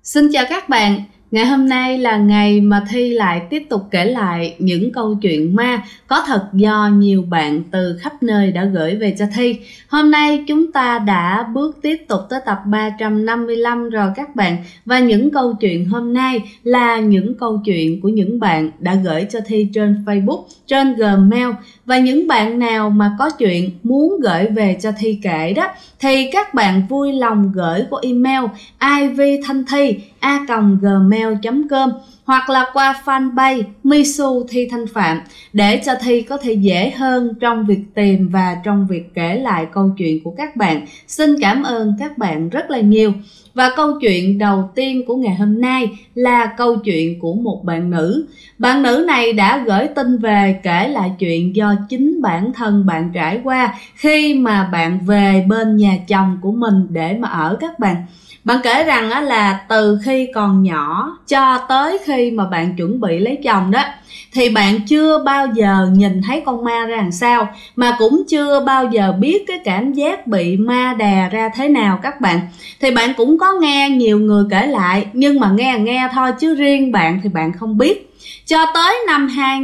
Xin chào các bạn, ngày hôm nay là ngày mà Thi lại tiếp tục kể lại những câu chuyện ma có thật do nhiều bạn từ khắp nơi đã gửi về cho Thi. Hôm nay chúng ta đã bước tiếp tục tới tập 355 rồi các bạn. Và những câu chuyện hôm nay là những câu chuyện của những bạn đã gửi cho Thi trên Facebook, trên Gmail. Và những bạn nào mà có chuyện muốn gửi về cho Thi kể đó thì các bạn vui lòng gửi qua email ivthanthi@gmail.com hoặc là qua fanpage Misu Thi Thanh Phạm để cho Thi có thể dễ hơn trong việc tìm và trong việc kể lại câu chuyện của các bạn. Xin cảm ơn các bạn rất là nhiều. Và câu chuyện đầu tiên của ngày hôm nay là câu chuyện của một bạn nữ. Bạn nữ này đã gửi tin về kể lại chuyện do chính bản thân bạn trải qua khi mà bạn về bên nhà chồng của mình để mà ở các bạn. Bạn kể rằng là từ khi còn nhỏ cho tới khi mà bạn chuẩn bị lấy chồng đó thì bạn chưa bao giờ nhìn thấy con ma ra làm sao, mà cũng chưa bao giờ biết cái cảm giác bị ma đè ra thế nào các bạn. Thì bạn cũng có nghe nhiều người kể lại, nhưng mà nghe thôi chứ riêng bạn thì bạn không biết. Cho tới năm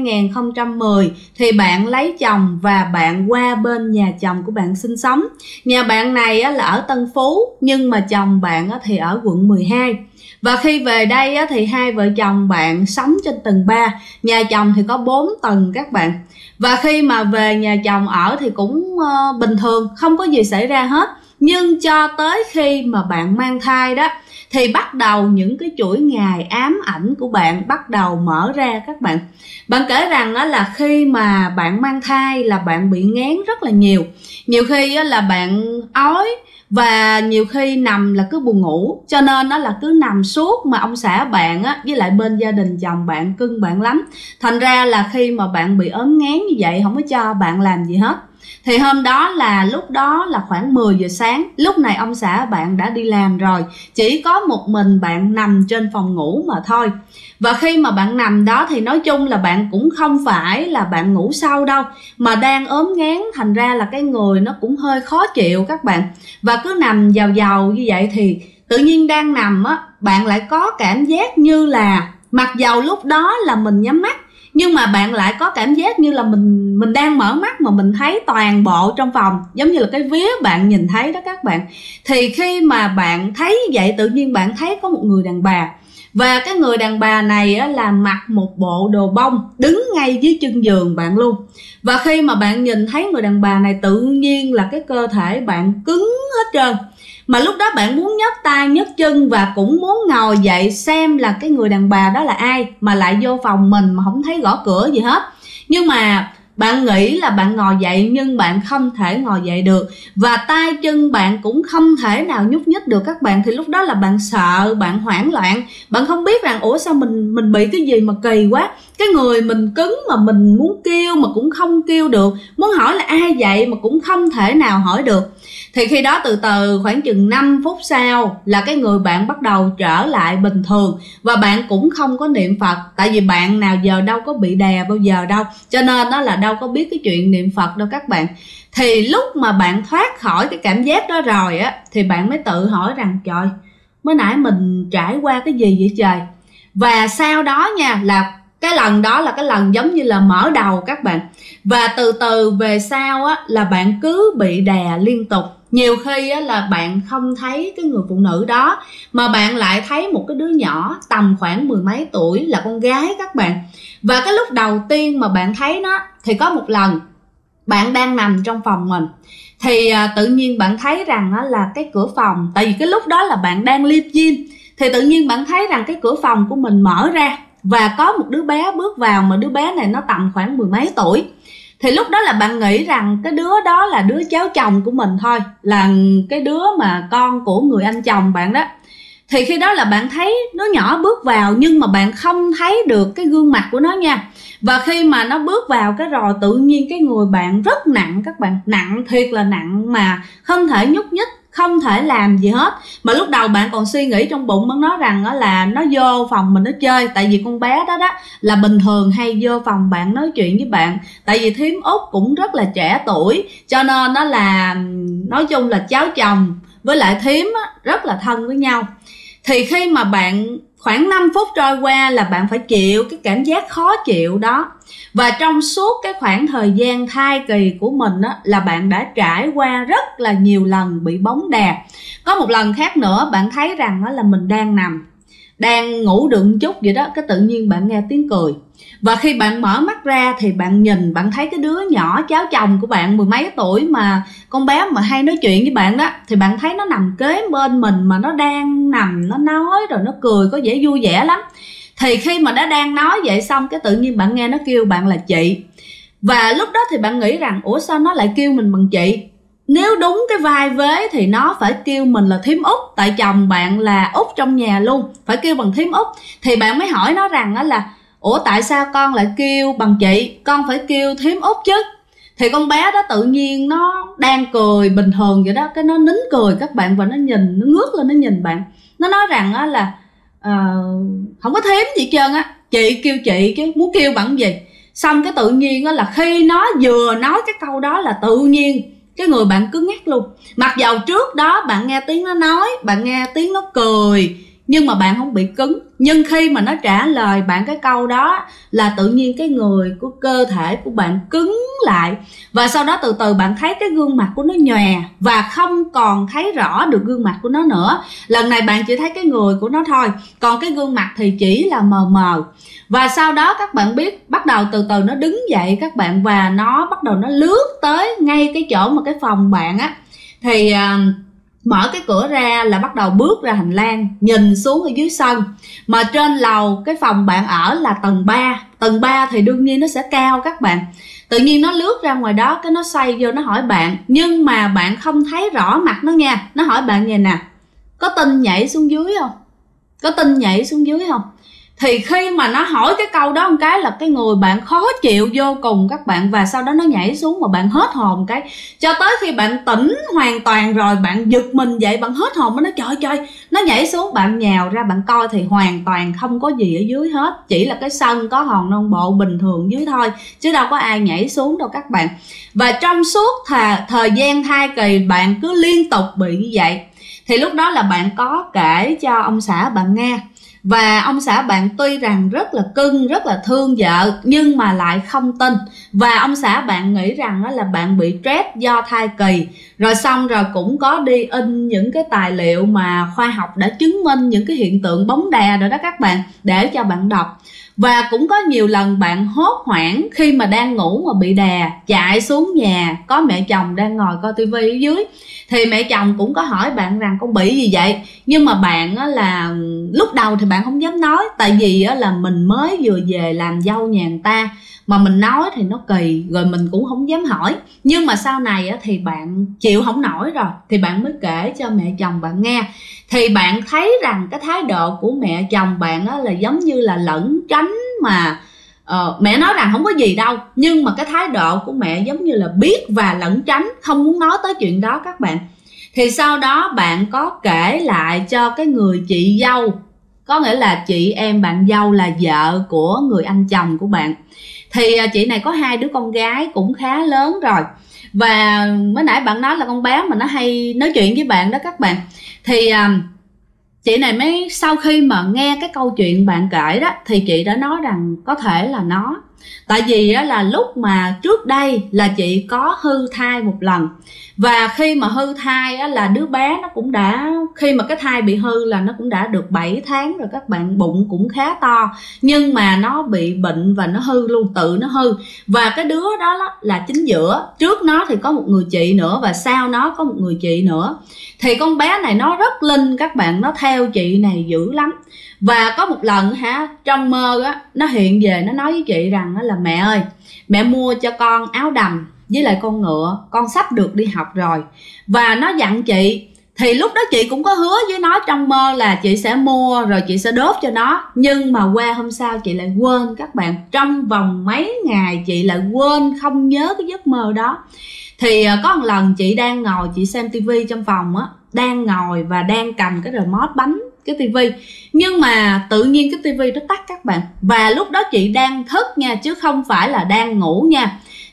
2010 thì bạn lấy chồng và bạn qua bên nhà chồng của bạn sinh sống. Nhà bạn này là ở Tân Phú, nhưng mà chồng bạn thì ở quận 12. Và khi về đây thì hai vợ chồng bạn sống trên tầng 3, nhà chồng thì có 4 tầng các bạn. Và khi mà về nhà chồng ở thì cũng bình thường, không có gì xảy ra hết. Nhưng cho tới khi mà bạn mang thai đó thì bắt đầu những cái chuỗi ngày ám ảnh của bạn bắt đầu mở ra các bạn. Bạn kể rằng là khi mà bạn mang thai là bạn bị nghén rất là nhiều. Nhiều khi là bạn ói và nhiều khi nằm là cứ buồn ngủ, cho nên là cứ nằm suốt, mà ông xã bạn với lại bên gia đình chồng bạn cưng bạn lắm. Thành ra là khi mà bạn bị ốm nghén như vậy không có cho bạn làm gì hết. Thì hôm đó là lúc đó là khoảng 10 giờ sáng, lúc này ông xã bạn đã đi làm rồi, chỉ có một mình bạn nằm trên phòng ngủ mà thôi. Và khi mà bạn nằm đó thì nói chung là bạn cũng không phải là bạn ngủ sâu đâu, mà đang ốm nghén, thành ra là cái người nó cũng hơi khó chịu các bạn. Và cứ nằm dào như vậy thì tự nhiên đang nằm bạn lại có cảm giác như là, mặc dầu lúc đó là mình nhắm mắt, nhưng mà bạn lại có cảm giác như là mình đang mở mắt mà mình thấy toàn bộ trong phòng, giống như là cái vía bạn nhìn thấy đó các bạn. Thì khi mà bạn thấy như vậy, tự nhiên bạn thấy có một người đàn bà. Và cái người đàn bà này là mặc một bộ đồ bông, đứng ngay dưới chân giường bạn luôn. Và khi mà bạn nhìn thấy người đàn bà này, tự nhiên là cái cơ thể bạn cứng hết trơn. Mà lúc đó bạn muốn nhấc tay nhấc chân và cũng muốn ngồi dậy xem là cái người đàn bà đó là ai, mà lại vô phòng mình mà không thấy gõ cửa gì hết. Nhưng mà bạn nghĩ là bạn ngồi dậy, nhưng bạn không thể ngồi dậy được. Và tay chân bạn cũng không thể nào nhúc nhích được các bạn. Thì lúc đó là bạn sợ, bạn hoảng loạn. Bạn không biết rằng ủa sao mình bị cái gì mà kỳ quá. Cái người mình cứng mà mình muốn kêu mà cũng không kêu được. Muốn hỏi là ai vậy mà cũng không thể nào hỏi được. Thì khi đó từ từ khoảng chừng 5 phút sau là cái người bạn bắt đầu trở lại bình thường. Và bạn cũng không có niệm Phật, tại vì bạn nào giờ đâu có bị đè bao giờ đâu, cho nên đó là đâu có biết cái chuyện niệm Phật đâu các bạn. Thì lúc mà bạn thoát khỏi cái cảm giác đó rồi thì bạn mới tự hỏi rằng trời, mới nãy mình trải qua cái gì vậy trời. Và sau đó nha, là cái lần đó là cái lần giống như là mở đầu các bạn. Và từ từ về sau là bạn cứ bị đè liên tục. Nhiều khi là bạn không thấy cái người phụ nữ đó, mà bạn lại thấy một cái đứa nhỏ tầm khoảng 10 mấy tuổi, là con gái các bạn. Và cái lúc đầu tiên mà bạn thấy nó thì có một lần bạn đang nằm trong phòng mình, thì tự nhiên bạn thấy rằng là cái cửa phòng, tại vì cái lúc đó là bạn đang live gym, thì tự nhiên bạn thấy rằng cái cửa phòng của mình mở ra và có một đứa bé bước vào, mà đứa bé này nó tầm khoảng 10 mấy tuổi. Thì lúc đó là bạn nghĩ rằng cái đứa đó là đứa cháu chồng của mình thôi, là cái đứa mà con của người anh chồng bạn đó. Thì khi đó là bạn thấy đứa nhỏ bước vào, nhưng mà bạn không thấy được cái gương mặt của nó nha. Và khi mà nó bước vào cái rồi, tự nhiên cái người bạn rất nặng các bạn, nặng thiệt là nặng, mà không thể nhúc nhích, không thể làm gì hết. Mà lúc đầu bạn còn suy nghĩ trong bụng bạn nói rằng là nó vô phòng mình nó chơi. Tại vì con bé đó là bình thường hay vô phòng bạn nói chuyện với bạn. Tại vì thím Út cũng rất là trẻ tuổi, cho nên nó là nói chung là cháu chồng với lại thím rất là thân với nhau. Thì khi mà bạn khoảng 5 phút trôi qua là bạn phải chịu cái cảm giác khó chịu đó. Và trong suốt cái khoảng thời gian thai kỳ của mình á, là bạn đã trải qua rất là nhiều lần bị bóng đè. Có một lần khác nữa bạn thấy rằng đó là mình đang nằm, đang ngủ được một chút vậy đó, cái tự nhiên bạn nghe tiếng cười. Và khi bạn mở mắt ra thì bạn nhìn, bạn thấy cái đứa nhỏ cháu chồng của bạn 10 mấy tuổi, mà con bé mà hay nói chuyện với bạn đó, thì bạn thấy nó nằm kế bên mình mà nó đang nằm, nó nói rồi nó cười, có vẻ vui vẻ lắm. Thì khi mà nó đang nói vậy xong, cái tự nhiên bạn nghe nó kêu bạn là chị. Và lúc đó thì bạn nghĩ rằng ủa sao nó lại kêu mình bằng chị? Nếu đúng cái vai vế thì nó phải kêu mình là thím Út, tại chồng bạn là Út trong nhà luôn, phải kêu bằng thím Út. Thì bạn mới hỏi nó rằng đó là ủa tại sao con lại kêu bằng chị, con phải kêu thím Út chứ. Thì con bé đó tự nhiên nó đang cười bình thường vậy đó, cái nó nín cười các bạn, và nó nhìn, nó ngước lên nó nhìn bạn. Nó nói rằng á là không có thím gì hết trơn á, chị kêu chị chứ muốn kêu bằng gì. Xong cái tự nhiên á là khi nó vừa nói cái câu đó là tự nhiên cái người bạn cứng ngắc luôn. Mặc dầu trước đó bạn nghe tiếng nó nói, bạn nghe tiếng nó cười, nhưng mà bạn không bị cứng. Nhưng khi mà nó trả lời bạn cái câu đó là tự nhiên cái người của cơ thể của bạn cứng lại. Và sau đó từ từ bạn thấy cái gương mặt của nó nhòe và không còn thấy rõ được gương mặt của nó nữa. Lần này bạn chỉ thấy cái người của nó thôi, còn cái gương mặt thì chỉ là mờ mờ. Và sau đó các bạn biết, bắt đầu từ từ nó đứng dậy các bạn, và nó bắt đầu nó lướt tới ngay cái chỗ mà cái phòng bạn á. Thì mở cái cửa ra là bắt đầu bước ra hành lang, nhìn xuống ở dưới sân. Mà trên lầu cái phòng bạn ở là tầng 3. Tầng 3 thì đương nhiên nó sẽ cao các bạn. Tự nhiên nó lướt ra ngoài đó, cái nó xoay vô nó hỏi bạn, nhưng mà bạn không thấy rõ mặt nó nha. Nó hỏi bạn vậy nè: có tin nhảy xuống dưới không? Có tin nhảy xuống dưới không? Thì khi mà nó hỏi cái câu đó một cái là cái người bạn khó chịu vô cùng các bạn. Và sau đó nó nhảy xuống mà bạn hết hồn cái. Cho tới khi bạn tỉnh hoàn toàn rồi, bạn giật mình dậy, bạn hết hồn, nó trời trời, nó nhảy xuống. Bạn nhào ra bạn coi thì hoàn toàn không có gì ở dưới hết, chỉ là cái sân có hòn non bộ bình thường dưới thôi, chứ đâu có ai nhảy xuống đâu các bạn. Và trong suốt thời gian thai kỳ bạn cứ liên tục bị như vậy. Thì lúc đó là bạn có kể cho ông xã bạn nghe. Và ông xã bạn tuy rằng rất là cưng, rất là thương vợ, nhưng mà lại không tin. Và ông xã bạn nghĩ rằng đó là bạn bị stress do thai kỳ. Rồi xong rồi cũng có đi in những cái tài liệu mà khoa học đã chứng minh những cái hiện tượng bóng đè rồi đó các bạn, để cho bạn đọc. Và cũng có nhiều lần bạn hốt hoảng khi mà đang ngủ mà bị đè, chạy xuống nhà, có mẹ chồng đang ngồi coi tivi ở dưới. Thì mẹ chồng cũng có hỏi bạn rằng con bị gì vậy. Nhưng mà bạn á là lúc đầu thì bạn không dám nói, tại vì á là mình mới vừa về làm dâu nhà người ta, mà mình nói thì nó kỳ, rồi mình cũng không dám hỏi. Nhưng mà sau này á thì bạn chịu không nổi rồi, thì bạn mới kể cho mẹ chồng bạn nghe. Thì bạn thấy rằng cái thái độ của mẹ chồng bạn á là giống như là lẩn tránh, mà mẹ nói rằng không có gì đâu, nhưng mà cái thái độ của mẹ giống như là biết và lẩn tránh, không muốn nói tới chuyện đó các bạn. Thì sau đó bạn có kể lại cho cái người chị dâu, có nghĩa là chị em bạn dâu là vợ của người anh chồng của bạn. Thì chị này có 2 đứa con gái cũng khá lớn rồi. Và mới nãy bạn nói là con bé mà nó hay nói chuyện với bạn đó các bạn. Thì chị này mới sau khi mà nghe cái câu chuyện bạn kể đó, thì chị đã nói rằng có thể là nó. Tại vì á, là lúc mà trước đây là chị có hư thai một lần. Và khi mà hư thai á, là đứa bé nó cũng đã, khi mà cái thai bị hư là nó cũng đã được 7 tháng rồi các bạn, bụng cũng khá to. Nhưng mà nó bị bệnh và nó hư luôn, tự nó hư. Và cái đứa đó là chính giữa. Trước nó thì có một người chị nữa, và sau nó có một người chị nữa. Thì con bé này nó rất linh các bạn, nó theo chị này dữ lắm. Và có một lần trong mơ á, nó hiện về nó nói với chị rằng là mẹ ơi, mẹ mua cho con áo đầm với lại con ngựa, con sắp được đi học rồi. Và nó dặn chị. Thì lúc đó chị cũng có hứa với nó trong mơ là chị sẽ mua rồi chị sẽ đốt cho nó. Nhưng mà qua hôm sau chị lại quên các bạn. Trong vòng mấy ngày chị lại quên, không nhớ cái giấc mơ đó. Thì có một lần chị đang ngồi chị xem tivi trong phòng á, đang ngồi và đang cầm cái remote bấm cái tivi, nhưng mà tự nhiên cái tivi nó tắt các bạn. Và lúc đó chị đang thức nha, chứ không phải là đang ngủ nha.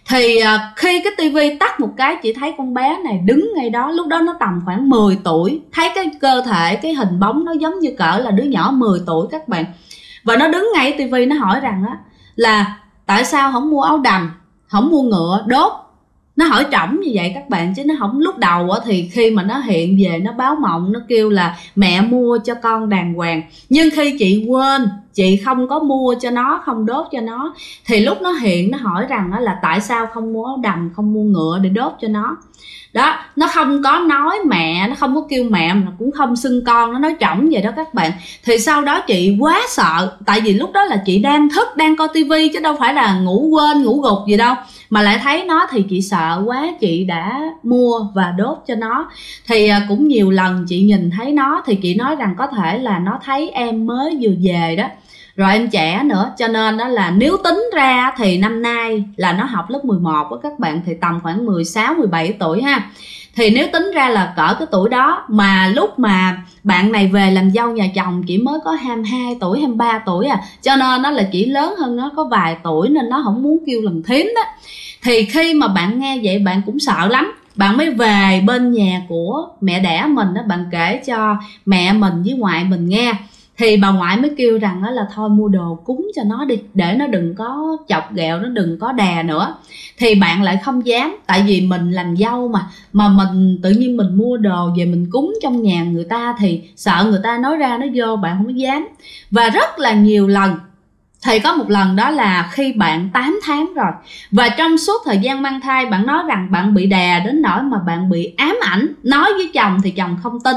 Thì khi cái tivi tắt một cái, chị thấy con bé này đứng ngay đó. Lúc đó nó tầm khoảng 10 tuổi, thấy cái cơ thể, cái hình bóng nó giống như cỡ là đứa nhỏ 10 tuổi các bạn. Và nó đứng ngay tivi, nó hỏi rằng á là tại sao không mua áo đầm, không mua ngựa đốt. Nó hỏi trỏng như vậy các bạn, chứ nó không. Lúc đầu thì khi mà nó hiện về, nó báo mộng, nó kêu là mẹ mua cho con đàng hoàng. Nhưng khi chị quên, chị không có mua cho nó, không đốt cho nó, thì lúc nó hiện, nó hỏi rằng là tại sao không mua áo đầm, không mua ngựa để đốt cho nó. Đó, nó không có nói mẹ, nó không có kêu mẹ, mà cũng không xưng con, nó nói trỏng vậy đó các bạn. Thì sau đó chị quá sợ, tại vì lúc đó là chị đang thức, đang coi tivi, chứ đâu phải là ngủ quên, ngủ gục gì đâu, mà lại thấy nó thì chị sợ quá, chị đã mua và đốt cho nó. Thì cũng nhiều lần chị nhìn thấy nó, thì chị nói rằng có thể là nó thấy em mới vừa về đó, rồi em trẻ nữa, cho nên đó là nếu tính ra thì năm nay là nó học lớp 11 đó các bạn, thì tầm khoảng 16, 17 tuổi ha. Thì nếu tính ra là cỡ cái tuổi đó, mà lúc mà bạn này về làm dâu nhà chồng chỉ mới có 22 tuổi, 23 tuổi à, cho nên nó là chỉ lớn hơn nó có vài tuổi, nên nó không muốn kêu làm thím đó. Thì khi mà bạn nghe vậy, bạn cũng sợ lắm. Bạn mới về bên nhà của mẹ đẻ mình đó, bạn kể cho mẹ mình với ngoại mình nghe. Thì bà ngoại mới kêu rằng là thôi mua đồ cúng cho nó đi, để nó đừng có chọc ghẹo, nó đừng có đè nữa. Thì bạn lại không dám, tại vì mình làm dâu mà mình tự nhiên mình mua đồ về mình cúng trong nhà người ta, thì sợ người ta nói ra nói vô, bạn không có dám. Và rất là nhiều lần, thì có một lần đó là khi bạn 8 tháng rồi, và trong suốt thời gian mang thai bạn nói rằng bạn bị đè đến nỗi mà bạn bị ám ảnh. Nói với chồng thì chồng không tin,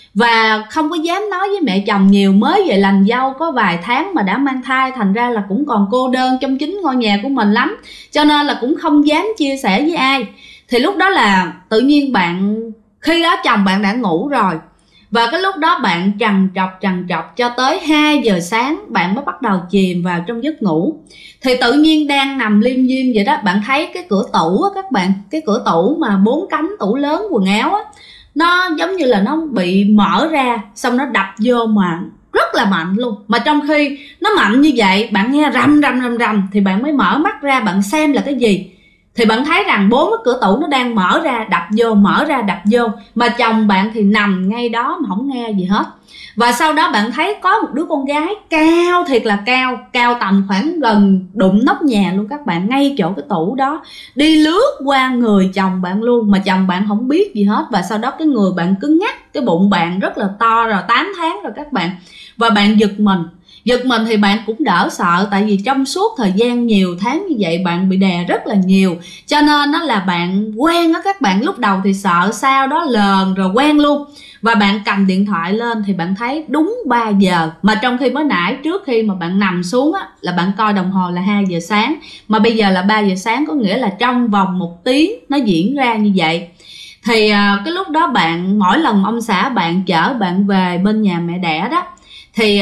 và không có dám nói với mẹ chồng nhiều. Mới về làm dâu có vài tháng mà đã mang thai, thành ra là cũng còn cô đơn trong chính ngôi nhà của mình lắm, cho nên là cũng không dám chia sẻ với ai. Thì lúc đó là tự nhiên bạn, khi đó chồng bạn đã ngủ rồi, và cái lúc đó bạn trằn trọc cho tới 2 giờ sáng bạn mới bắt đầu chìm vào trong giấc ngủ. Thì tự nhiên đang nằm liêm diêm vậy đó, bạn thấy cái cửa tủ á các bạn, cái cửa tủ mà 4 cánh tủ lớn quần áo á, nó giống như là nó bị mở ra, xong nó đập vô mà rất là mạnh luôn. Mà trong khi nó mạnh như vậy, bạn nghe rầm thì bạn mới mở mắt ra, bạn xem là cái gì. Thì bạn thấy rằng 4 cái cửa tủ nó đang mở ra đập vô, mở ra đập vô, mà chồng bạn thì nằm ngay đó mà không nghe gì hết. Và sau đó bạn thấy có một đứa con gái cao, thiệt là cao, cao tầm khoảng gần đụng nóc nhà luôn các bạn, ngay chỗ cái tủ đó, đi lướt qua người chồng bạn luôn, mà chồng bạn không biết gì hết. Và sau đó cái người bạn cứng ngắc, cái bụng bạn rất là to rồi, 8 tháng rồi các bạn. Và bạn giật mình thì bạn cũng đỡ sợ, tại vì trong suốt thời gian nhiều tháng như vậy bạn bị đè rất là nhiều, cho nên đó là bạn quen á các bạn. Lúc đầu thì sợ, sau đó lờn rồi quen luôn. Và bạn cầm điện thoại lên thì bạn thấy đúng 3 giờ, mà trong khi mới nãy trước khi mà bạn nằm xuống á là bạn coi đồng hồ là 2 giờ sáng, mà bây giờ là 3 giờ sáng, có nghĩa là trong vòng 1 tiếng nó diễn ra như vậy. Thì cái lúc đó bạn, mỗi lần ông xã bạn chở bạn về bên nhà mẹ đẻ đó, thì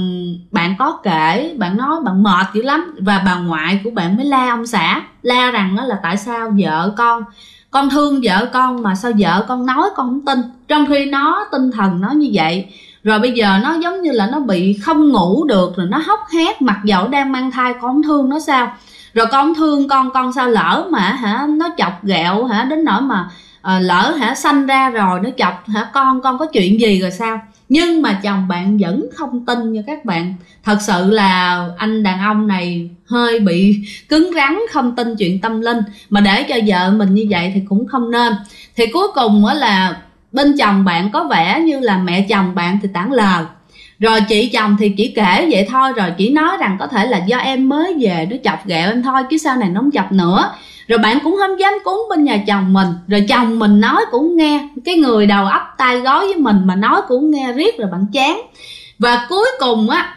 bạn có kể, bạn nói bạn mệt dữ lắm, và bà ngoại của bạn mới la ông xã, la rằng đó là tại sao vợ con thương vợ con mà sao vợ con nói con không tin, trong khi nó tinh thần nó như vậy. Rồi bây giờ nó giống như là nó bị không ngủ được, rồi nó hốc hác, mặc dẫu đang mang thai, con không thương nó sao? Rồi con không thương con sao lỡ mà nó chọc ghẹo đến nỗi mà lỡ sanh ra rồi nó chọc con có chuyện gì rồi sao? Nhưng mà chồng bạn vẫn không tin nha các bạn. Thật sự là anh đàn ông này hơi bị cứng rắn, không tin chuyện tâm linh, mà để cho vợ mình như vậy thì cũng không nên. Thì cuối cùng là bên chồng bạn có vẻ như là mẹ chồng bạn thì tản lờ, rồi chị chồng thì chỉ kể vậy thôi, rồi chỉ nói rằng có thể là do em mới về nó chọc ghẹo em thôi, chứ sau này nó không chọc nữa. Rồi bạn cũng không dám cúng bên nhà chồng mình, rồi chồng mình nói cũng nghe, cái người đầu ấp tai gói với mình mà nói cũng nghe riết, rồi bạn chán. Và cuối cùng á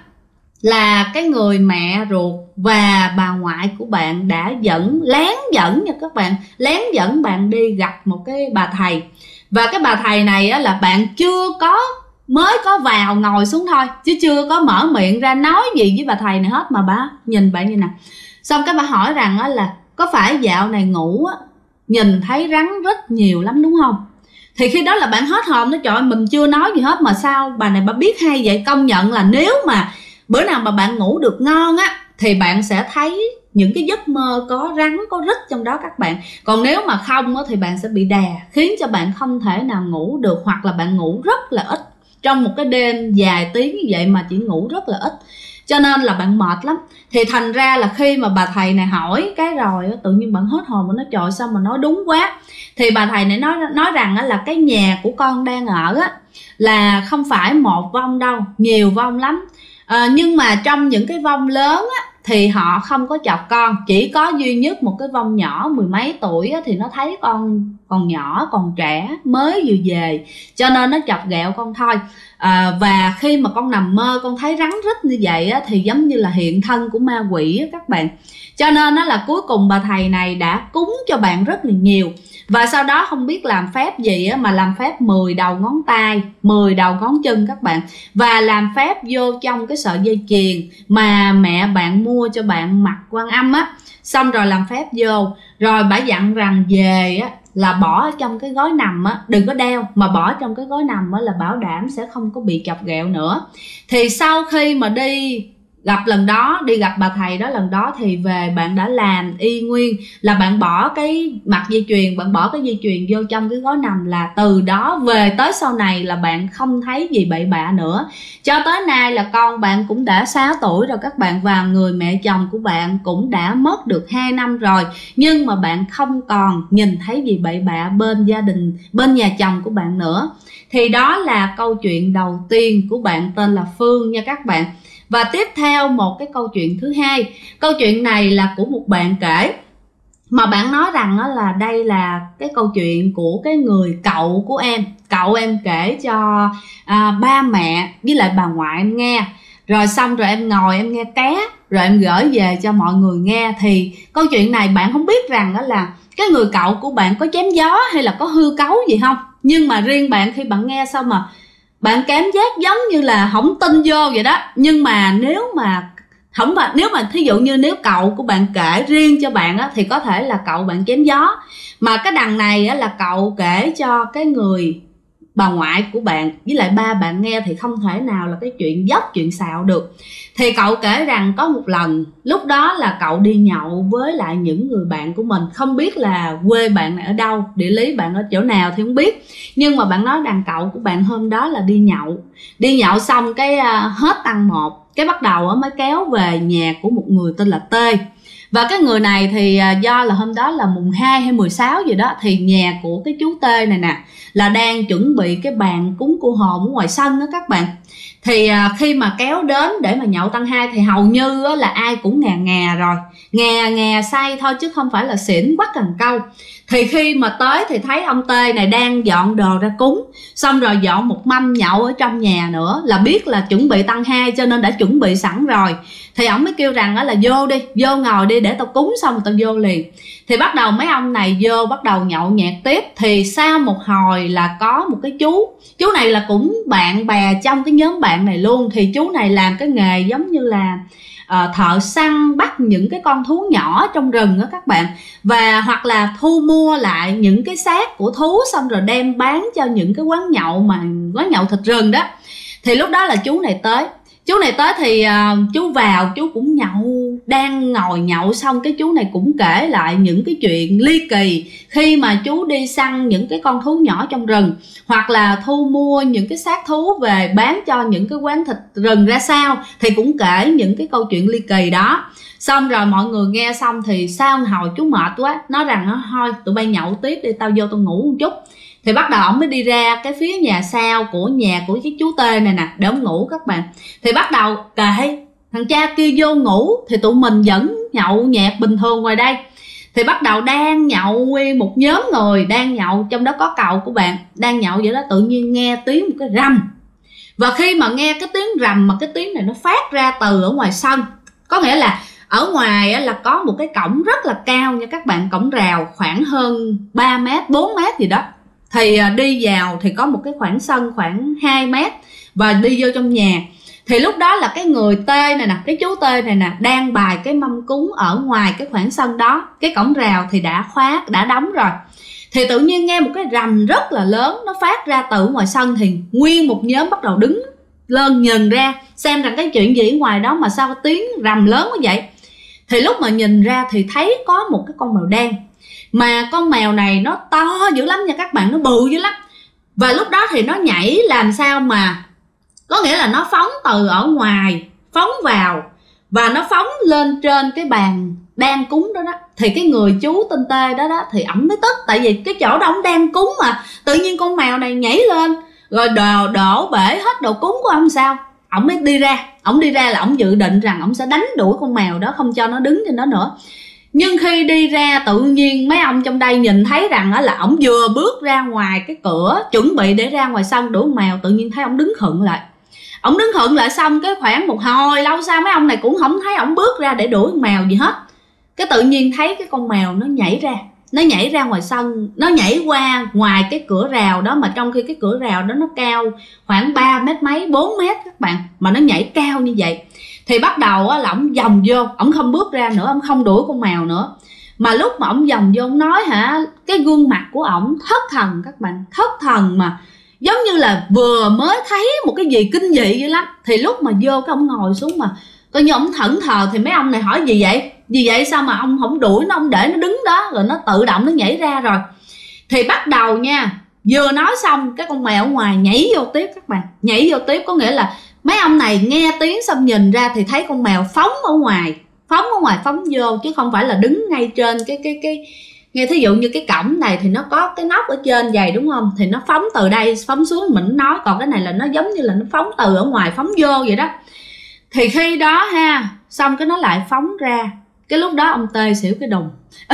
là cái người mẹ ruột và bà ngoại của bạn đã lén dẫn nha các bạn, lén dẫn bạn đi gặp một cái bà thầy. Và cái bà thầy này á là bạn mới có vào ngồi xuống thôi, chứ chưa có mở miệng ra nói gì với bà thầy này hết, mà bà nhìn bạn như nè. Xong cái bà hỏi rằng á là có phải dạo này ngủ á nhìn thấy rắn rất nhiều lắm đúng không? Thì khi đó là bạn hết hồn, nó trời ơi, mình chưa nói gì hết mà sao bà này bà biết hay vậy. Công nhận là nếu mà bữa nào mà bạn ngủ được ngon á thì bạn sẽ thấy những cái giấc mơ có rắn có rít trong đó các bạn. Còn nếu mà không thì bạn sẽ bị đè, khiến cho bạn không thể nào ngủ được, hoặc là bạn ngủ rất là ít. Trong một cái đêm dài tiếng như vậy mà chỉ ngủ rất là ít, cho nên là bạn mệt lắm. Thì thành ra là khi mà bà thầy này hỏi cái rồi tự nhiên bạn hết hồn, mà nói trời sao mà nói đúng quá. Thì bà thầy này nói rằng là cái nhà của con đang ở là không phải một vong đâu, nhiều vong lắm. Nhưng mà trong những cái vong lớn thì họ không có chọc con, chỉ có duy nhất một cái vong nhỏ mười mấy tuổi thì nó thấy con còn nhỏ, còn trẻ, mới vừa về, cho nên nó chọc ghẹo con thôi. Và khi mà con nằm mơ con thấy rắn rít như vậy thì giống như là hiện thân của ma quỷ các bạn. Cho nên là cuối cùng bà thầy này đã cúng cho bạn rất là nhiều. Và sau đó không biết làm phép gì mà làm phép 10 đầu ngón tay, 10 đầu ngón chân các bạn. Và làm phép vô trong cái sợi dây chuyền mà mẹ bạn mua cho bạn mặc Quan Âm xong rồi làm phép vô. Rồi bà dặn rằng về là bỏ ở trong cái gói nằm đừng có đeo, mà bỏ trong cái gói nằm là bảo đảm sẽ không có bị chọc ghẹo nữa. Thì sau khi mà đi gặp lần đó, đi gặp bà thầy đó lần đó thì về bạn đã làm y nguyên là bạn bỏ cái mặt dây chuyền, bạn bỏ cái dây chuyền vô trong cái gói nằm, là từ đó về tới sau này là bạn không thấy gì bậy bạ nữa. Cho tới nay là con bạn cũng đã 6 tuổi rồi các bạn, và người mẹ chồng của bạn cũng đã mất được 2 năm rồi, nhưng mà bạn không còn nhìn thấy gì bậy bạ bên gia đình, bên nhà chồng của bạn nữa. Thì đó là câu chuyện đầu tiên của bạn tên là Phương nha các bạn. Và tiếp theo một cái câu chuyện thứ hai. Câu chuyện này là của một bạn kể, mà bạn nói rằng là đây là cái câu chuyện của cái người cậu của em. Cậu em kể cho ba mẹ với lại bà ngoại em nghe. Rồi xong rồi em ngồi em nghe ké, rồi em gửi về cho mọi người nghe. Thì câu chuyện này bạn không biết rằng là cái người cậu của bạn có chém gió hay là có hư cấu gì không. Nhưng mà riêng bạn khi bạn nghe xong mà bạn cảm giác giống như là không tin vô vậy đó. Nhưng mà nếu mà thí dụ như nếu cậu của bạn kể riêng cho bạn thì có thể là cậu bạn chém gió. Mà cái đằng này là cậu kể cho cái người bà ngoại của bạn với lại ba bạn nghe, thì không thể nào là cái chuyện dốc chuyện xạo được. Thì cậu kể rằng có một lần, lúc đó là cậu đi nhậu với lại những người bạn của mình. Không biết là quê bạn này ở đâu, địa lý bạn ở chỗ nào thì không biết, nhưng mà bạn nói rằng cậu của bạn hôm đó là đi nhậu xong cái hết tăng một, cái bắt đầu mới kéo về nhà của một người tên là T. Và cái người này thì do là hôm đó là mùng 2 hay 16 gì đó, thì nhà của cái chú T này nè là đang chuẩn bị cái bàn cúng cô hồn ở ngoài sân đó các bạn. Thì khi mà kéo đến để mà nhậu tăng 2 thì hầu như là ai cũng ngà rồi, ngà say thôi chứ không phải là xỉn quắc cần câu. Thì khi mà tới thì thấy ông T này đang dọn đồ ra cúng, xong rồi dọn một mâm nhậu ở trong nhà nữa, là biết là chuẩn bị tăng 2 cho nên đã chuẩn bị sẵn rồi. Thì ổng mới kêu rằng là vô đi, vô ngồi đi để tao cúng xong rồi tao vô liền. Thì bắt đầu mấy ông này vô bắt đầu nhậu nhẹt tiếp. Thì sau một hồi là có một cái chú này là cũng bạn bè trong cái nhóm bạn này luôn. Thì chú này làm cái nghề giống như là thợ săn bắt những cái con thú nhỏ trong rừng đó các bạn, và hoặc là thu mua lại những cái xác của thú xong rồi đem bán cho những cái quán nhậu thịt rừng đó. Thì lúc đó là chú này tới thì chú vào, chú cũng nhậu, đang ngồi nhậu xong cái chú này cũng kể lại những cái chuyện ly kỳ khi mà chú đi săn những cái con thú nhỏ trong rừng, hoặc là thu mua những cái xác thú về bán cho những cái quán thịt rừng ra sao. Thì cũng kể những cái câu chuyện ly kỳ đó. Xong rồi mọi người nghe xong thì sau hồi chú mệt quá, nói rằng thôi tụi bay nhậu tiếp đi, tao vô tao ngủ một chút. Thì bắt đầu ổng mới đi ra cái phía nhà sau của nhà của cái chú T này nè để ổng ngủ các bạn. Thì bắt đầu kệ thằng cha kia vô ngủ, thì tụi mình vẫn nhậu nhẹt bình thường ngoài đây. Thì bắt đầu đang nhậu, nguyên một nhóm người đang nhậu, trong đó có cậu của bạn đang nhậu vậy đó, tự nhiên nghe tiếng một cái rầm. Và khi mà nghe cái tiếng rầm mà cái tiếng này nó phát ra từ ở ngoài sân, có nghĩa là ở ngoài là có một cái cổng rất là cao nha các bạn, cổng rào khoảng hơn 3 mét, 4 mét gì đó. Thì đi vào thì có một cái khoảng sân khoảng 2 mét và đi vô trong nhà. Thì lúc đó là cái người T này nè, cái chú T này nè đang bài cái mâm cúng ở ngoài cái khoảng sân đó. Cái cổng rào thì đã khóa, đã đóng rồi. Thì tự nhiên nghe một cái rầm rất là lớn nó phát ra từ ngoài sân. Thì nguyên một nhóm bắt đầu đứng lên nhìn ra xem rằng cái chuyện gì ở ngoài đó mà sao tiếng rầm lớn như vậy. Thì lúc mà nhìn ra thì thấy có một cái con mèo đen, mà con mèo này nó to dữ lắm nha các bạn, nó bự dữ lắm. Và lúc đó thì nó nhảy làm sao mà, có nghĩa là nó phóng từ ở ngoài phóng vào, và nó phóng lên trên cái bàn đang cúng đó đó. Thì cái người chú tinh tê đó đó thì ổng mới tức, tại vì cái chỗ đó ổng đang cúng mà tự nhiên con mèo này nhảy lên rồi đổ bể hết đồ cúng của ông sao. Ổng mới đi ra, ổng đi ra là ổng dự định rằng ổng sẽ đánh đuổi con mèo đó, không cho nó đứng trên đó nữa. Nhưng khi đi ra tự nhiên mấy ông trong đây nhìn thấy rằng là ổng vừa bước ra ngoài cái cửa chuẩn bị để ra ngoài sân đuổi con mèo, tự nhiên thấy ổng đứng khựng lại. Ổng đứng khựng lại xong cái khoảng một hồi lâu sau mấy ông này cũng không thấy ổng bước ra để đuổi con mèo gì hết. Cái tự nhiên thấy cái con mèo nó nhảy ra ngoài sân, nó nhảy qua ngoài cái cửa rào đó, mà trong khi cái cửa rào đó nó cao khoảng 3 mét mấy, 4 mét các bạn, mà nó nhảy cao như vậy. Thì bắt đầu á là ổng vòng vô, ổng không bước ra nữa, ổng không đuổi con mèo nữa. Mà lúc mà ổng vòng vô, ổng nói cái gương mặt của ổng thất thần các bạn, thất thần mà giống như là vừa mới thấy một cái gì kinh dị vậy lắm. Thì lúc mà vô cái ổng ngồi xuống mà coi như ổng thẫn thờ, thì mấy ông này hỏi gì vậy, sao mà ông không đuổi nó, ông để nó đứng đó rồi nó tự động nó nhảy ra rồi. Thì bắt đầu nha, vừa nói xong cái con mèo ở ngoài nhảy vô tiếp các bạn, nhảy vô tiếp. Có nghĩa là mấy ông này nghe tiếng xong nhìn ra thì thấy con mèo phóng ở ngoài phóng vô, chứ không phải là đứng ngay trên cái nghe. Thí dụ như cái cổng này thì nó có cái nóc ở trên vậy đúng không, thì nó phóng từ đây phóng xuống mình nói, còn cái này là nó giống như là nó phóng từ ở ngoài phóng vô vậy đó. Thì khi đó xong cái nó lại phóng ra. Cái lúc đó ông Tê xỉu cái đùng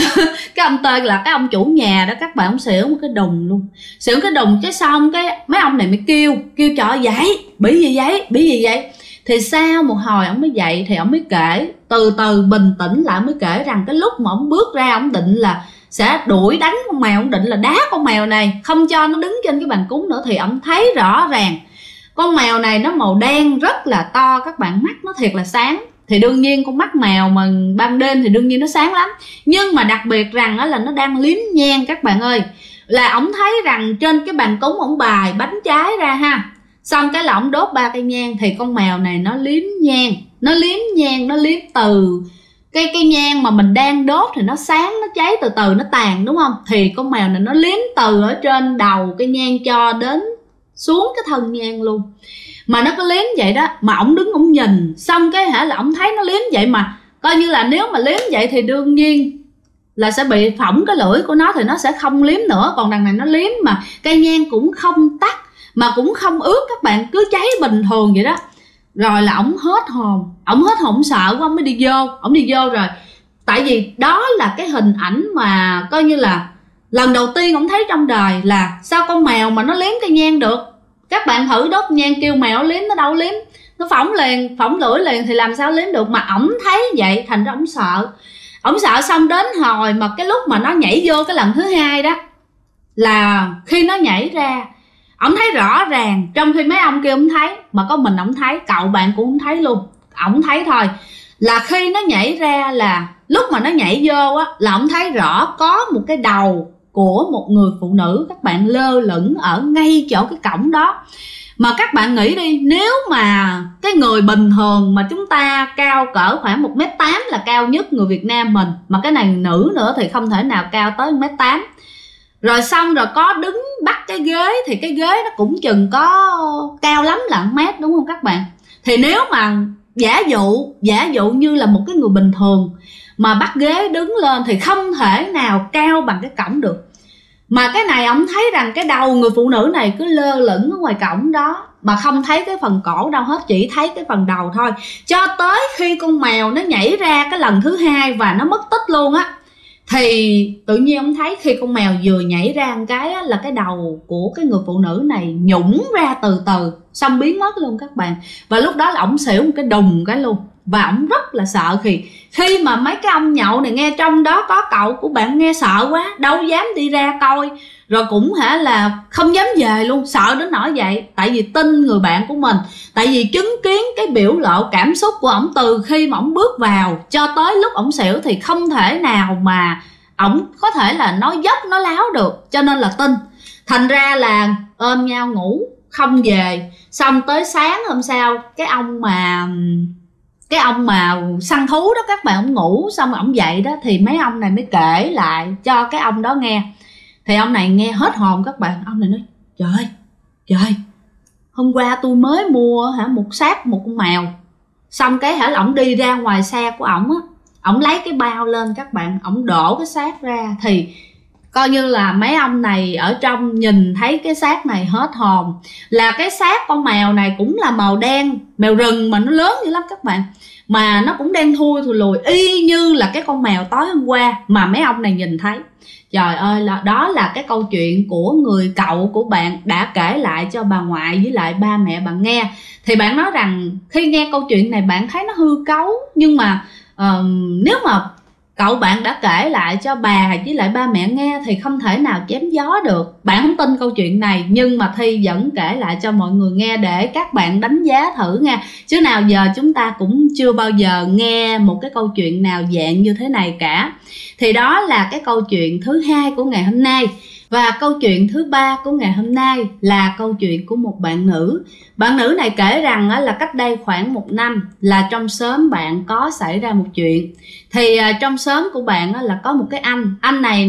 cái ông Tê là cái ông chủ nhà đó các bạn, ông xỉu một cái đùng luôn, xỉu cái đùng. Cái xong cái mấy ông này mới kêu trời dậy, bị gì vậy. Thì sau một hồi ông mới dậy, thì ông mới kể, từ từ bình tĩnh lại, mới kể rằng cái lúc mà ông bước ra, ông định là sẽ đuổi đánh con mèo, ông định là đá con mèo này, không cho nó đứng trên cái bàn cúng nữa. Thì ông thấy rõ ràng con mèo này nó màu đen rất là to các bạn, mắt nó thiệt là sáng. Thì đương nhiên con mắt mèo mà ban đêm thì đương nhiên nó sáng lắm, nhưng mà đặc biệt rằng là nó đang liếm nhang các bạn ơi. Là ổng thấy rằng trên cái bàn cúng ổng bài bánh trái ra xong cái là ổng đốt 3 cây nhang. Thì con mèo này nó liếm từ cái nhang mà mình đang đốt thì nó sáng, nó cháy từ từ nó tàn đúng không. Thì con mèo này nó liếm từ ở trên đầu cái nhang cho đến xuống cái thân nhang luôn. Mà nó có liếm vậy đó, mà ổng đứng ổng nhìn, xong cái là ổng thấy nó liếm vậy, mà coi như là nếu mà liếm vậy thì đương nhiên là sẽ bị phỏng cái lưỡi của nó, thì nó sẽ không liếm nữa. Còn đằng này nó liếm mà cây nhang cũng không tắt, mà cũng không ướt các bạn, cứ cháy bình thường vậy đó. Rồi là ổng hết hồn, ổng sợ quá, ổng mới đi vô rồi. Tại vì đó là cái hình ảnh mà coi như là lần đầu tiên ổng thấy trong đời, là sao con mèo mà nó liếm cây nhang được. Các bạn thử đốt nhang kêu mèo liếm, nó đâu liếm, nó phỏng lưỡi liền thì làm sao liếm được. Mà ổng thấy vậy thành ra ổng sợ. Xong đến hồi mà cái lúc mà nó nhảy vô cái lần thứ hai đó, là khi nó nhảy ra ổng thấy rõ ràng, trong khi mấy ông kia ổng thấy, mà có mình ổng thấy, cậu bạn cũng không thấy luôn, ổng thấy thôi. Là khi nó nhảy ra, là lúc mà nó nhảy vô á, là ổng thấy rõ có một cái đầu của một người phụ nữ các bạn lơ lửng ở ngay chỗ cái cổng đó. Mà các bạn nghĩ đi, nếu mà cái người bình thường mà chúng ta cao cỡ khoảng 1m8 là cao nhất người Việt Nam mình, mà cái này nữ nữa thì không thể nào cao tới 1m8. Rồi xong rồi có đứng bắt cái ghế, thì cái ghế nó cũng chừng có cao lắm là 1 mét đúng không các bạn. Thì nếu mà giả dụ như là một cái người bình thường mà bắt ghế đứng lên thì không thể nào cao bằng cái cổng được. Mà cái này ông thấy rằng cái đầu người phụ nữ này cứ lơ lửng ở ngoài cổng đó, mà không thấy cái phần cổ đâu hết, chỉ thấy cái phần đầu thôi. Cho tới khi con mèo nó nhảy ra cái lần thứ hai và nó mất tích luôn á, thì tự nhiên ông thấy khi con mèo vừa nhảy ra một cái á, là cái đầu của cái người phụ nữ này nhũng ra từ từ, xong biến mất luôn các bạn. Và lúc đó là ổng xỉu một cái đùng cái luôn. Và ổng rất là sợ, khi mà mấy cái ông nhậu này nghe trong đó có cậu của bạn, nghe sợ quá đâu dám đi ra coi, rồi cũng là không dám về luôn, sợ đến nỗi vậy. Tại vì tin người bạn của mình, tại vì chứng kiến cái biểu lộ cảm xúc của ổng từ khi mà ổng bước vào cho tới lúc ổng xỉu, thì không thể nào mà ổng có thể là nói dốc nói láo được, cho nên là tin. Thành ra là ôm nhau ngủ không về. Xong tới sáng hôm sau, cái ông mà cái ông mà săn thú đó các bạn, ông ngủ xong rồi ông dậy đó, thì mấy ông này mới kể lại cho cái ông đó nghe. Thì ông này nghe hết hồn các bạn. Ông này nói trời, hôm qua tôi mới mua một xác một con mèo. Xong cái là ổng đi ra ngoài xe của ổng á, ổng lấy cái bao lên các bạn, ổng đổ cái xác ra. Thì coi như là mấy ông này ở trong nhìn thấy cái xác này hết hồn. Là cái xác con mèo này cũng là màu đen, mèo rừng mà nó lớn dữ lắm các bạn, mà nó cũng đen thui lùi y như là cái con mèo tối hôm qua mà mấy ông này nhìn thấy. Trời ơi, đó là cái câu chuyện của người cậu của bạn đã kể lại cho bà ngoại với lại ba mẹ bạn nghe. Thì bạn nói rằng khi nghe câu chuyện này bạn thấy nó hư cấu, nhưng mà nếu mà cậu bạn đã kể lại cho bà với lại ba mẹ nghe thì không thể nào chém gió được. Bạn không tin câu chuyện này, nhưng mà Thi vẫn kể lại cho mọi người nghe để các bạn đánh giá thử nha. Chứ nào giờ chúng ta cũng chưa bao giờ nghe một cái câu chuyện nào dạng như thế này cả. Thì đó là cái câu chuyện thứ hai của ngày hôm nay. Và câu chuyện thứ ba của ngày hôm nay là câu chuyện của một bạn nữ. Bạn nữ này kể rằng là cách đây khoảng 1 năm là trong xóm bạn có xảy ra một chuyện. Thì trong xóm của bạn là có một cái anh này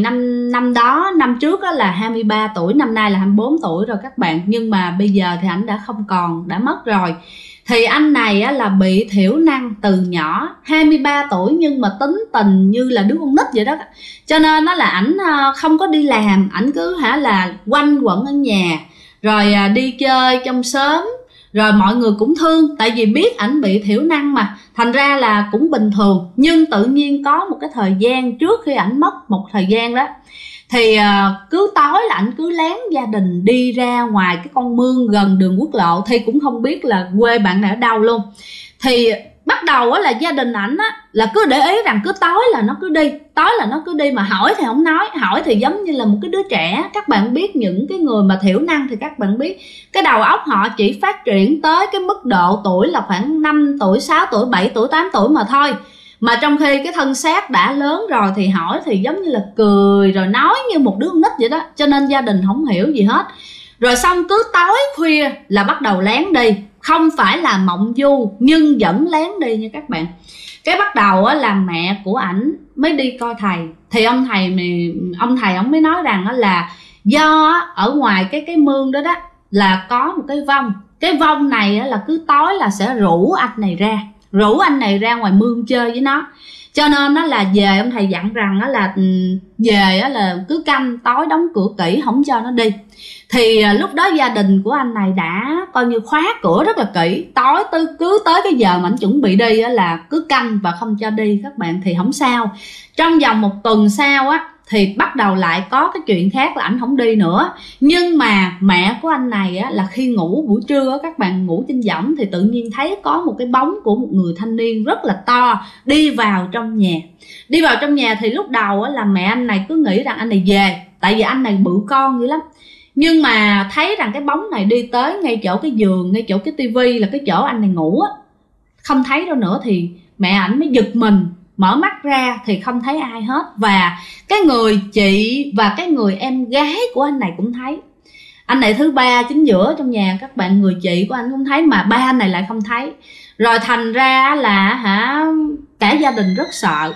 năm trước là 23 tuổi, năm nay là 24 tuổi rồi các bạn. Nhưng mà bây giờ thì ảnh đã không còn, đã mất rồi. Thì anh này là bị thiểu năng từ nhỏ, 23 tuổi nhưng mà tính tình như là đứa con nít vậy đó. Cho nên là ảnh không có đi làm, ảnh cứ là quanh quẩn ở nhà, rồi đi chơi trong xóm. Rồi mọi người cũng thương, tại vì biết ảnh bị thiểu năng mà, thành ra là cũng bình thường. Nhưng tự nhiên có một cái thời gian trước khi ảnh mất một thời gian đó, thì cứ tối là ảnh cứ lén gia đình đi ra ngoài cái con mương gần đường quốc lộ. Thì cũng không biết là quê bạn này ở đâu luôn. Thì bắt đầu là gia đình ảnh là cứ để ý rằng cứ tối là nó cứ đi, mà hỏi thì không nói. Hỏi thì giống như là một cái đứa trẻ. Các bạn biết những cái người mà thiểu năng thì các bạn biết cái đầu óc họ chỉ phát triển tới cái mức độ tuổi là khoảng 5 tuổi, 6 tuổi, 7 tuổi, 8 tuổi mà thôi. Mà trong khi cái thân xác đã lớn rồi thì hỏi thì giống như là cười rồi nói như một đứa con nít vậy đó. Cho nên gia đình không hiểu gì hết. Rồi xong cứ tối khuya là bắt đầu lén đi. Không phải là mộng du nhưng vẫn lén đi nha các bạn. Cái bắt đầu là mẹ của ảnh mới đi coi thầy. Thì ông thầy ông mới nói rằng là do ở ngoài cái mương đó là có một cái vong. Cái vong này là cứ tối là sẽ rủ anh này ra ngoài mương chơi với nó. Cho nên là về ông thầy dặn rằng là về là cứ canh tối đóng cửa kỹ, không cho nó đi. Thì lúc đó gia đình của anh này đã coi như khóa cửa rất là kỹ. Tối cứ tới cái giờ mà anh chuẩn bị đi là cứ canh và không cho đi các bạn. Thì không sao. Trong vòng 1 tuần sau thì bắt đầu lại có cái chuyện khác là ảnh không đi nữa. Nhưng mà mẹ của anh này là khi ngủ buổi trưa các bạn, ngủ trên võng thì tự nhiên thấy có một cái bóng của một người thanh niên rất là to đi vào trong nhà. Thì lúc đầu là mẹ anh này cứ nghĩ rằng anh này về, tại vì anh này bự con dữ lắm. Nhưng mà thấy rằng cái bóng này đi tới ngay chỗ cái giường, ngay chỗ cái tivi là cái chỗ anh này ngủ không thấy đâu nữa. Thì mẹ ảnh mới giật mình, mở mắt ra thì không thấy ai hết. Và cái người chị và cái người em gái của anh này cũng thấy. Anh này thứ ba chính giữa trong nhà các bạn, người chị của anh cũng thấy mà ba anh này lại không thấy. Rồi thành ra là cả gia đình rất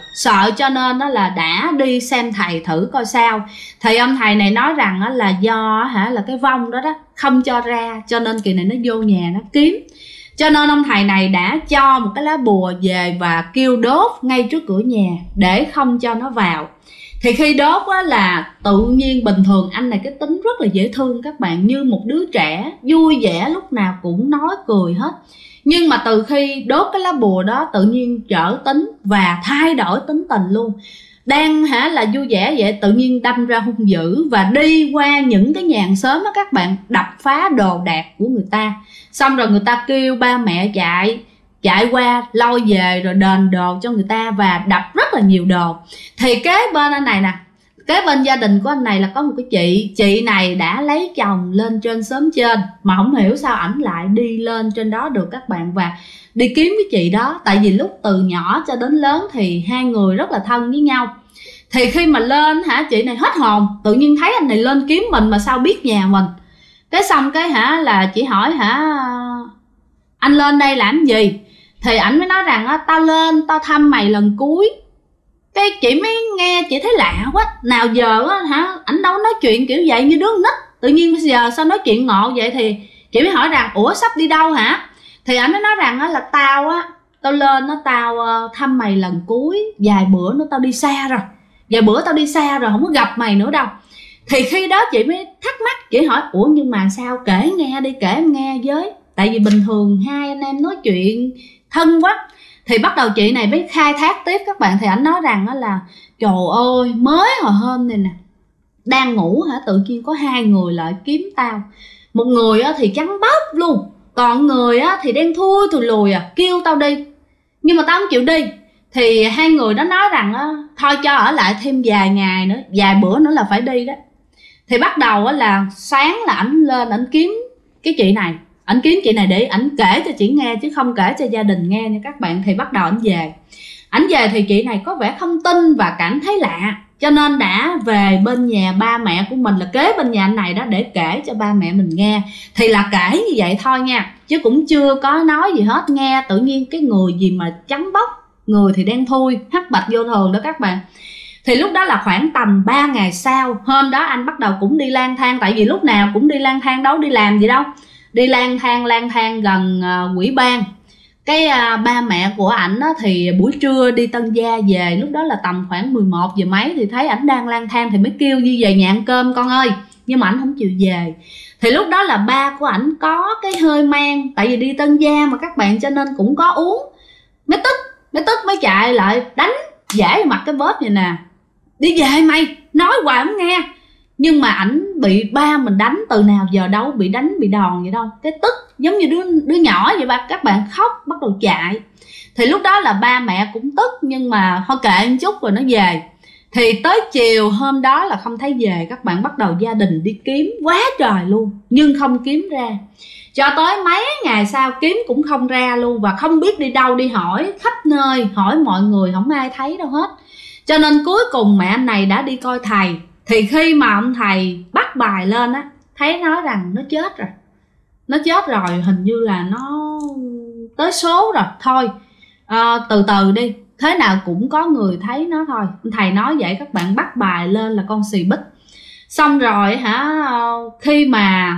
sợ cho nên là đã đi xem thầy thử coi sao. Thì ông thầy này nói rằng là do là cái vong đó không cho ra, cho nên kỳ này nó vô nhà nó kiếm. Cho nên ông thầy này đã cho một cái lá bùa về và kêu đốt ngay trước cửa nhà để không cho nó vào. Thì khi đốt là tự nhiên bình thường anh này cái tính rất là dễ thương các bạn, như một đứa trẻ vui vẻ, lúc nào cũng nói cười hết. Nhưng mà từ khi đốt cái lá bùa đó tự nhiên trở tính và thay đổi tính tình luôn. Đang là vui vẻ vậy tự nhiên đâm ra hung dữ và đi qua những cái nhà hàng xóm đó các bạn, đập phá đồ đạc của người ta. Xong rồi người ta kêu ba mẹ chạy qua lôi về rồi đền đồ cho người ta và đập rất là nhiều đồ. Thì kế bên anh này nè, kế bên gia đình của anh này là có một cái chị này đã lấy chồng lên trên xóm trên, mà không hiểu sao ảnh lại đi lên trên đó được các bạn, và đi kiếm cái chị đó. Tại vì lúc từ nhỏ cho đến lớn thì hai người rất là thân với nhau. Thì khi mà lên chị này hết hồn, tự nhiên thấy anh này lên kiếm mình mà sao biết nhà mình. Cái xong cái là chị hỏi anh lên đây làm gì. Thì ảnh mới nói rằng tao lên tao thăm mày lần cuối. Cái chị mới nghe chị thấy lạ quá, nào giờ hả ảnh đâu nói chuyện kiểu vậy như đứa nít, tự nhiên bây giờ sao nói chuyện ngộ vậy. Thì chị mới hỏi rằng ủa sắp đi đâu hả? Thì ảnh mới nói rằng là tao lên tao thăm mày lần cuối, vài bữa nữa tao đi xa rồi, không có gặp mày nữa đâu. Thì khi đó chị mới thắc mắc, chị hỏi ủa nhưng mà sao, kể nghe đi, kể em nghe với, tại vì bình thường hai anh em nói chuyện thân quá. Thì bắt đầu chị này mới khai thác tiếp các bạn. Thì ảnh nói rằng là trời ơi, mới hồi hôm này nè, đang ngủ hả, tự nhiên có hai người lại kiếm tao. Một người thì trắng bóc luôn, còn người thì đen thui thùi lùi kêu tao đi, nhưng mà tao không chịu đi. Thì hai người đó nói rằng thôi cho ở lại thêm vài ngày nữa, vài bữa nữa là phải đi đó. Thì bắt đầu là sáng là ảnh lên ảnh kiếm cái chị này, ảnh kiếm chị này để ảnh kể cho chị nghe chứ không kể cho gia đình nghe nha các bạn. Thì bắt đầu ảnh về thì chị này có vẻ không tin và cảm thấy lạ, cho nên đã về bên nhà ba mẹ của mình, là kế bên nhà anh này đó, để kể cho ba mẹ mình nghe. Thì là kể như vậy thôi nha, chứ cũng chưa có nói gì hết. Nghe tự nhiên cái người gì mà trắng bóc, người thì đen thui, hắc bạch vô thường đó các bạn. Thì lúc đó là khoảng tầm 3 ngày sau, hôm đó anh bắt đầu cũng đi lang thang, tại vì lúc nào cũng đi lang thang, đâu đi làm gì đâu, đi lang thang gần quỹ ban. Cái ba mẹ của ảnh thì buổi trưa đi Tân Gia về, lúc đó là tầm khoảng 11 giờ mấy, thì thấy ảnh đang lang thang thì mới kêu Duy về nhà ăn cơm con ơi, nhưng mà ảnh không chịu về. Thì lúc đó là ba của ảnh có cái hơi mang, tại vì đi Tân Gia mà các bạn, cho nên cũng có uống, mới tức mới chạy lại đánh giải mặt cái bóp vậy nè, đi về mày, nói hoài không nghe. Nhưng mà ảnh bị ba mình đánh từ nào giờ đâu bị đánh bị đòn vậy đâu, cái tức giống như đứa nhỏ vậy các bạn, khóc bắt đầu chạy. Thì lúc đó là ba mẹ cũng tức, nhưng mà thôi kệ một chút rồi nó về. Thì tới chiều hôm đó là không thấy về các bạn, bắt đầu gia đình đi kiếm quá trời luôn nhưng không kiếm ra. Cho tới mấy ngày sau kiếm cũng không ra luôn, và không biết đi đâu, đi hỏi khắp nơi, hỏi mọi người không ai thấy đâu hết. Cho nên cuối cùng mẹ anh này đã đi coi thầy. Thì khi mà ông thầy bắt bài lên thấy nói rằng nó chết rồi, hình như là nó tới số rồi, thôi từ từ đi, thế nào cũng có người thấy nó thôi. Thầy nói vậy các bạn, bắt bài lên là con xì bích. Xong rồi khi mà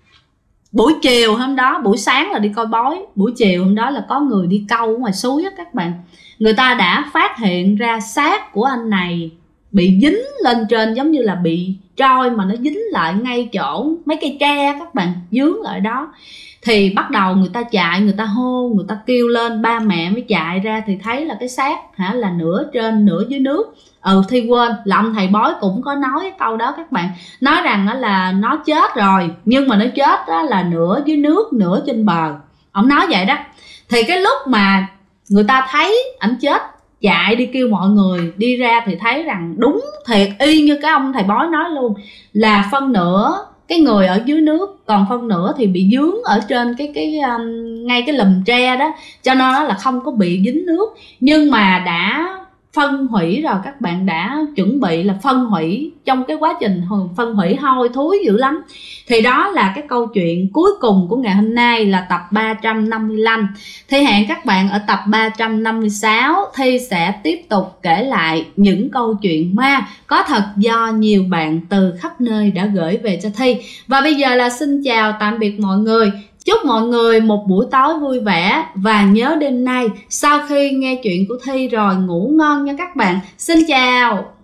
buổi chiều hôm đó, buổi sáng là đi coi bói, buổi chiều hôm đó là có người đi câu ở ngoài suối các bạn. Người ta đã phát hiện ra xác của anh này bị dính lên trên, giống như là bị trôi mà nó dính lại ngay chỗ mấy cây tre các bạn, dướng lại đó. Thì bắt đầu người ta chạy, người ta hô, người ta kêu lên, ba mẹ mới chạy ra thì thấy là cái xác là nửa trên nửa dưới nước. Thì quên là ông thầy bói cũng có nói cái câu đó các bạn, nói rằng là nó chết rồi, nhưng mà nó chết là nửa dưới nước nửa trên bờ, ông nói vậy đó. Thì cái lúc mà người ta thấy ảnh chết, chạy đi kêu mọi người đi ra thì thấy rằng đúng thiệt y như cái ông thầy bói nói luôn, là phân nửa cái người ở dưới nước, còn phân nửa thì bị dướng ở trên ngay cái lùm tre đó, cho nên nó là không có bị dính nước. Nhưng mà đã phân hủy rồi các bạn, đã chuẩn bị là phân hủy, trong cái quá trình phân hủy hôi thối dữ lắm. Thì đó là cái câu chuyện cuối cùng của ngày hôm nay, là tập 355. Thì hẹn các bạn ở tập 356, Thi sẽ tiếp tục kể lại những câu chuyện ma có thật do nhiều bạn từ khắp nơi đã gửi về cho Thi. Và bây giờ là xin chào tạm biệt mọi người. Chúc mọi người một buổi tối vui vẻ, và nhớ đêm nay sau khi nghe chuyện của Thi rồi ngủ ngon nha các bạn. Xin chào.